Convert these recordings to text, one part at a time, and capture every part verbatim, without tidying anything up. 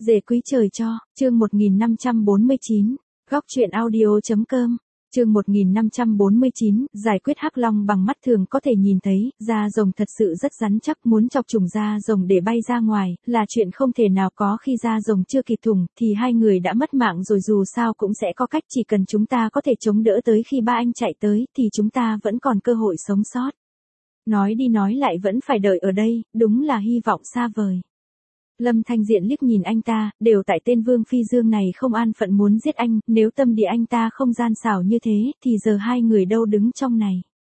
Dề quý trời cho, chương một nghìn năm trăm bốn mươi chín, góc truyện audio.com, chương một nghìn năm trăm bốn mươi chín, giải quyết hắc long bằng mắt thường có thể nhìn thấy, da rồng thật sự rất rắn chắc, muốn chọc trùng da rồng để bay ra ngoài, là chuyện không thể nào có khi da rồng chưa kịp thủng, thì hai người đã mất mạng rồi dù sao cũng sẽ có cách chỉ cần chúng ta có thể chống đỡ tới khi ba anh chạy tới, thì chúng ta vẫn còn cơ hội sống sót. Nói đi nói lại vẫn phải đợi ở đây, đúng là hy vọng xa vời. Lâm Thanh Diện liếc nhìn anh ta, đều tại tên Vương Phi Dương này không an phận muốn giết anh, nếu tâm địa anh ta không gian xảo như thế, thì giờ hai người đâu đứng trong này.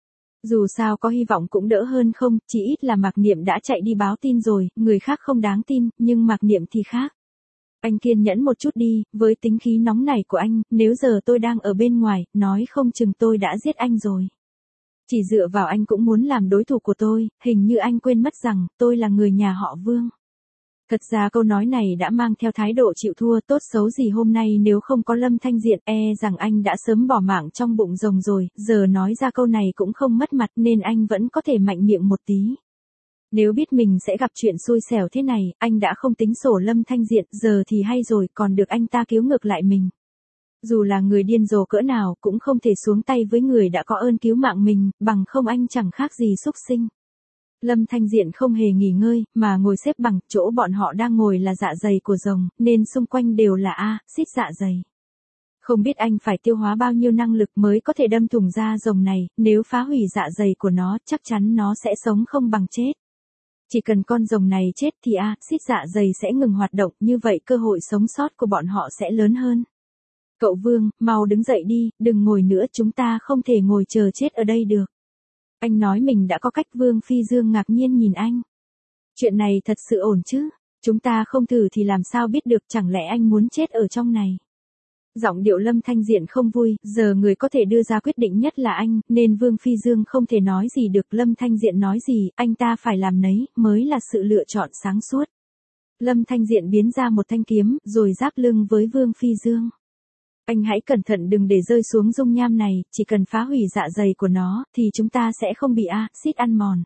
Dù sao có hy vọng cũng đỡ hơn không, chỉ ít là Mạc Niệm đã chạy đi báo tin rồi, người khác không đáng tin, nhưng Mạc Niệm thì khác. Anh kiên nhẫn một chút đi, với tính khí nóng nảy của anh, nếu giờ tôi đang ở bên ngoài, nói không chừng tôi đã giết anh rồi. Chỉ dựa vào anh cũng muốn làm đối thủ của tôi, hình như anh quên mất rằng, tôi là người nhà họ Vương. Thật ra câu nói này đã mang theo thái độ chịu thua, tốt xấu gì hôm nay nếu không có Lâm Thanh Diện, e rằng anh đã sớm bỏ mạng trong bụng rồng rồi, giờ nói ra câu này cũng không mất mặt nên anh vẫn có thể mạnh miệng một tí. Nếu biết mình sẽ gặp chuyện xui xẻo thế này, anh đã không tính sổ Lâm Thanh Diện, giờ thì hay rồi, còn được anh ta cứu ngược lại mình. Dù là người điên rồ cỡ nào cũng không thể xuống tay với người đã có ơn cứu mạng mình, bằng không anh chẳng khác gì súc sinh. Lâm Thanh Diện không hề nghỉ ngơi, mà ngồi xếp bằng, chỗ bọn họ đang ngồi là dạ dày của rồng, nên xung quanh đều là a, xít dạ dày. Không biết anh phải tiêu hóa bao nhiêu năng lực mới có thể đâm thủng da rồng này, nếu phá hủy dạ dày của nó, chắc chắn nó sẽ sống không bằng chết. Chỉ cần con rồng này chết thì a, xít dạ dày sẽ ngừng hoạt động, như vậy cơ hội sống sót của bọn họ sẽ lớn hơn. Cậu Vương, mau đứng dậy đi, đừng ngồi nữa, chúng ta không thể ngồi chờ chết ở đây được. Anh nói mình đã có cách. Vương Phi Dương ngạc nhiên nhìn anh. Chuyện này thật sự ổn chứ, chúng ta không thử thì làm sao biết được, chẳng lẽ anh muốn chết ở trong này. Giọng điệu Lâm Thanh Diện không vui, giờ người có thể đưa ra quyết định nhất là anh, nên Vương Phi Dương không thể nói gì được. Lâm Thanh Diện nói gì, anh ta phải làm nấy, mới là sự lựa chọn sáng suốt. Lâm Thanh Diện biến ra một thanh kiếm, rồi giáp lưng với Vương Phi Dương. Anh hãy cẩn thận đừng để rơi xuống dung nham này, chỉ cần phá hủy dạ dày của nó, thì chúng ta sẽ không bị a, xít ăn mòn.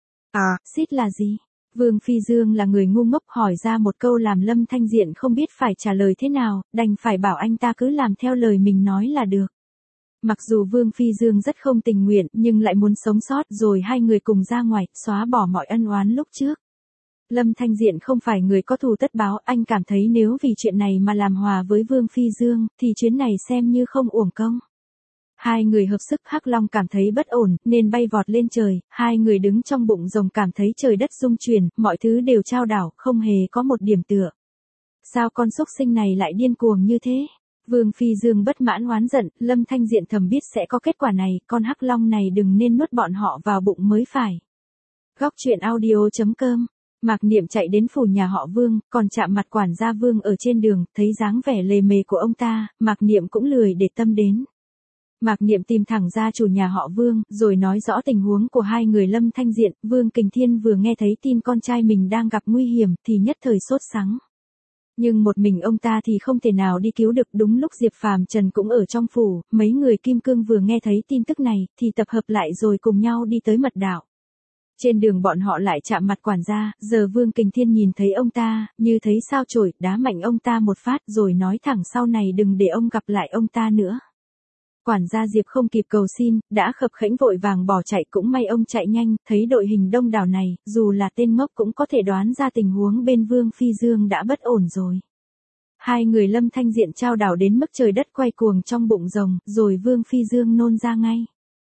À, xít là gì? Vương Phi Dương là người ngu ngốc hỏi ra một câu làm Lâm Thanh Diện không biết phải trả lời thế nào, đành phải bảo anh ta cứ làm theo lời mình nói là được. Mặc dù Vương Phi Dương rất không tình nguyện, nhưng lại muốn sống sót, rồi hai người cùng ra ngoài, xóa bỏ mọi ân oán lúc trước. Lâm Thanh Diện không phải người có thù tất báo, anh cảm thấy nếu vì chuyện này mà làm hòa với Vương Phi Dương, thì chuyến này xem như không uổng công. Hai người hợp sức, hắc long cảm thấy bất ổn, nên bay vọt lên trời, hai người đứng trong bụng rồng cảm thấy trời đất rung chuyển, mọi thứ đều chao đảo, không hề có một điểm tựa. Sao con xúc sinh này lại điên cuồng như thế? Vương Phi Dương bất mãn oán giận, Lâm Thanh Diện thầm biết sẽ có kết quả này, con hắc long này đừng nên nuốt bọn họ vào bụng mới phải. Góc truyện audio.com. Mạc Niệm chạy đến phủ nhà họ Vương, còn chạm mặt quản gia Vương ở trên đường, thấy dáng vẻ lề mề của ông ta, Mạc Niệm cũng lười để tâm đến. Mạc Niệm tìm thẳng gia chủ nhà họ Vương, rồi nói rõ tình huống của hai người. Lâm Thanh Diện, Vương Kình Thiên vừa nghe thấy tin con trai mình đang gặp nguy hiểm, thì nhất thời sốt sắng. Nhưng một mình ông ta thì không thể nào đi cứu được. Đúng lúc Diệp Phàm Trần cũng ở trong phủ, mấy người Kim Cương vừa nghe thấy tin tức này, thì tập hợp lại rồi cùng nhau đi tới mật đạo. Trên đường bọn họ lại chạm mặt quản gia, giờ Vương Kình Thiên nhìn thấy ông ta, như thấy sao chổi, đá mạnh ông ta một phát rồi nói thẳng sau này đừng để ông gặp lại ông ta nữa. Quản gia Diệp không kịp cầu xin, đã khập khiễng vội vàng bỏ chạy, cũng may ông chạy nhanh, thấy đội hình đông đảo này, dù là tên ngốc cũng có thể đoán ra tình huống bên Vương Phi Dương đã bất ổn rồi. Hai người Lâm Thanh Diện trao đảo đến mức trời đất quay cuồng trong bụng rồng, rồi Vương Phi Dương nôn ra ngay.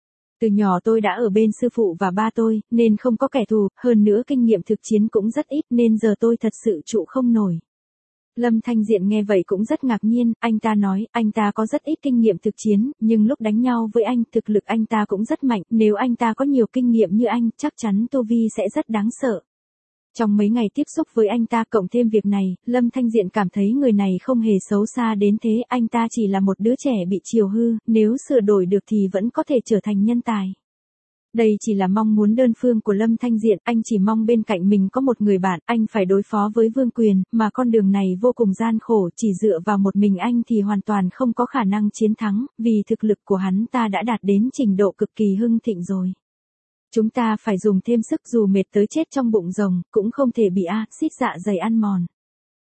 Từ nhỏ tôi đã ở bên sư phụ và ba tôi, nên không có kẻ thù, hơn nữa kinh nghiệm thực chiến cũng rất ít nên giờ tôi thật sự trụ không nổi. Lâm Thanh Diện nghe vậy cũng rất ngạc nhiên, anh ta nói, anh ta có rất ít kinh nghiệm thực chiến, nhưng lúc đánh nhau với anh, thực lực anh ta cũng rất mạnh, nếu anh ta có nhiều kinh nghiệm như anh, chắc chắn tu vi sẽ rất đáng sợ. Trong mấy ngày tiếp xúc với anh ta cộng thêm việc này, Lâm Thanh Diện cảm thấy người này không hề xấu xa đến thế, anh ta chỉ là một đứa trẻ bị chiều hư, nếu sửa đổi được thì vẫn có thể trở thành nhân tài. Đây chỉ là mong muốn đơn phương của Lâm Thanh Diện, anh chỉ mong bên cạnh mình có một người bạn, anh phải đối phó với Vương Quyền, mà con đường này vô cùng gian khổ, chỉ dựa vào một mình anh thì hoàn toàn không có khả năng chiến thắng, vì thực lực của hắn ta đã đạt đến trình độ cực kỳ hưng thịnh rồi. Chúng ta phải dùng thêm sức, dù mệt tới chết trong bụng rồng, cũng không thể bị a, xít dạ dày ăn mòn.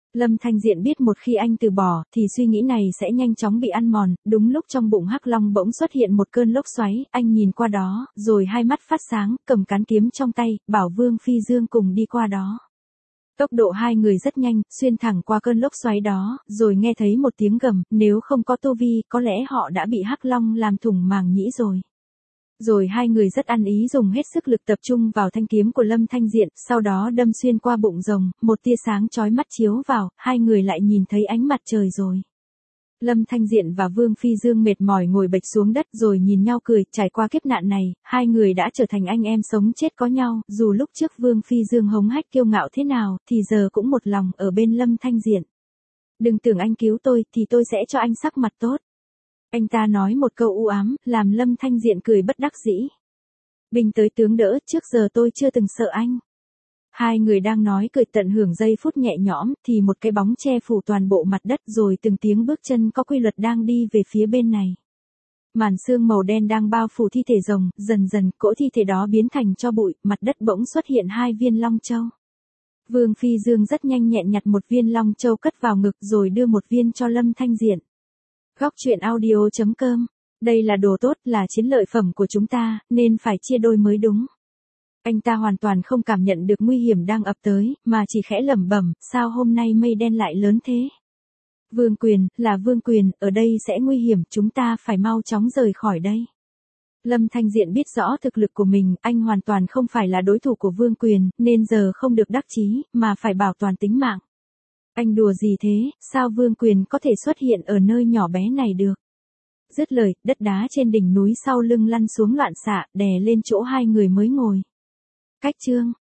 Lâm Thanh Diện biết một khi anh từ bỏ, thì suy nghĩ này sẽ nhanh chóng bị ăn mòn, đúng lúc trong bụng Hắc Long bỗng xuất hiện một cơn lốc xoáy, anh nhìn qua đó, rồi hai mắt phát sáng, cầm cán kiếm trong tay, bảo Vương Phi Dương cùng đi qua đó. Tốc độ hai người rất nhanh, xuyên thẳng qua cơn lốc xoáy đó, rồi nghe thấy một tiếng gầm, nếu không có tu vi, có lẽ họ đã bị Hắc Long làm thủng màng nhĩ rồi. Rồi hai người rất ăn ý dùng hết sức lực tập trung vào thanh kiếm của Lâm Thanh Diện, sau đó đâm xuyên qua bụng rồng, một tia sáng chói mắt chiếu vào, hai người lại nhìn thấy ánh mặt trời rồi. Lâm Thanh Diện và Vương Phi Dương mệt mỏi ngồi bệt xuống đất rồi nhìn nhau cười, trải qua kiếp nạn này, hai người đã trở thành anh em sống chết có nhau, dù lúc trước Vương Phi Dương hống hách kiêu ngạo thế nào, thì giờ cũng một lòng ở bên Lâm Thanh Diện. Đừng tưởng anh cứu tôi, thì tôi sẽ cho anh sắc mặt tốt. Anh ta nói một câu u ám, làm Lâm Thanh Diện cười bất đắc dĩ. Binh tới tướng đỡ, trước giờ tôi chưa từng sợ anh. Hai người đang nói cười tận hưởng giây phút nhẹ nhõm, thì một cái bóng che phủ toàn bộ mặt đất rồi từng tiếng bước chân có quy luật đang đi về phía bên này. Màn sương màu đen đang bao phủ thi thể rồng, dần dần cỗ thi thể đó biến thành tro bụi, mặt đất bỗng xuất hiện hai viên long châu. Vương Phi Dương rất nhanh nhẹn nhặt một viên long châu cất vào ngực rồi đưa một viên cho Lâm Thanh Diện. Góc truyện audio chấm com. Đây là đồ tốt, là chiến lợi phẩm của chúng ta, nên phải chia đôi mới đúng. Anh ta hoàn toàn không cảm nhận được nguy hiểm đang ập tới, mà chỉ khẽ lẩm bẩm, sao hôm nay mây đen lại lớn thế? Vương Quyền, là Vương Quyền, ở đây sẽ nguy hiểm, chúng ta phải mau chóng rời khỏi đây. Lâm Thanh Diện biết rõ thực lực của mình, anh hoàn toàn không phải là đối thủ của Vương Quyền, nên giờ không được đắc chí, mà phải bảo toàn tính mạng. Anh đùa gì thế, sao Vương Quyền có thể xuất hiện ở nơi nhỏ bé này được? Dứt lời, đất đá trên đỉnh núi sau lưng lăn xuống loạn xạ, đè lên chỗ hai người mới ngồi. Cách chương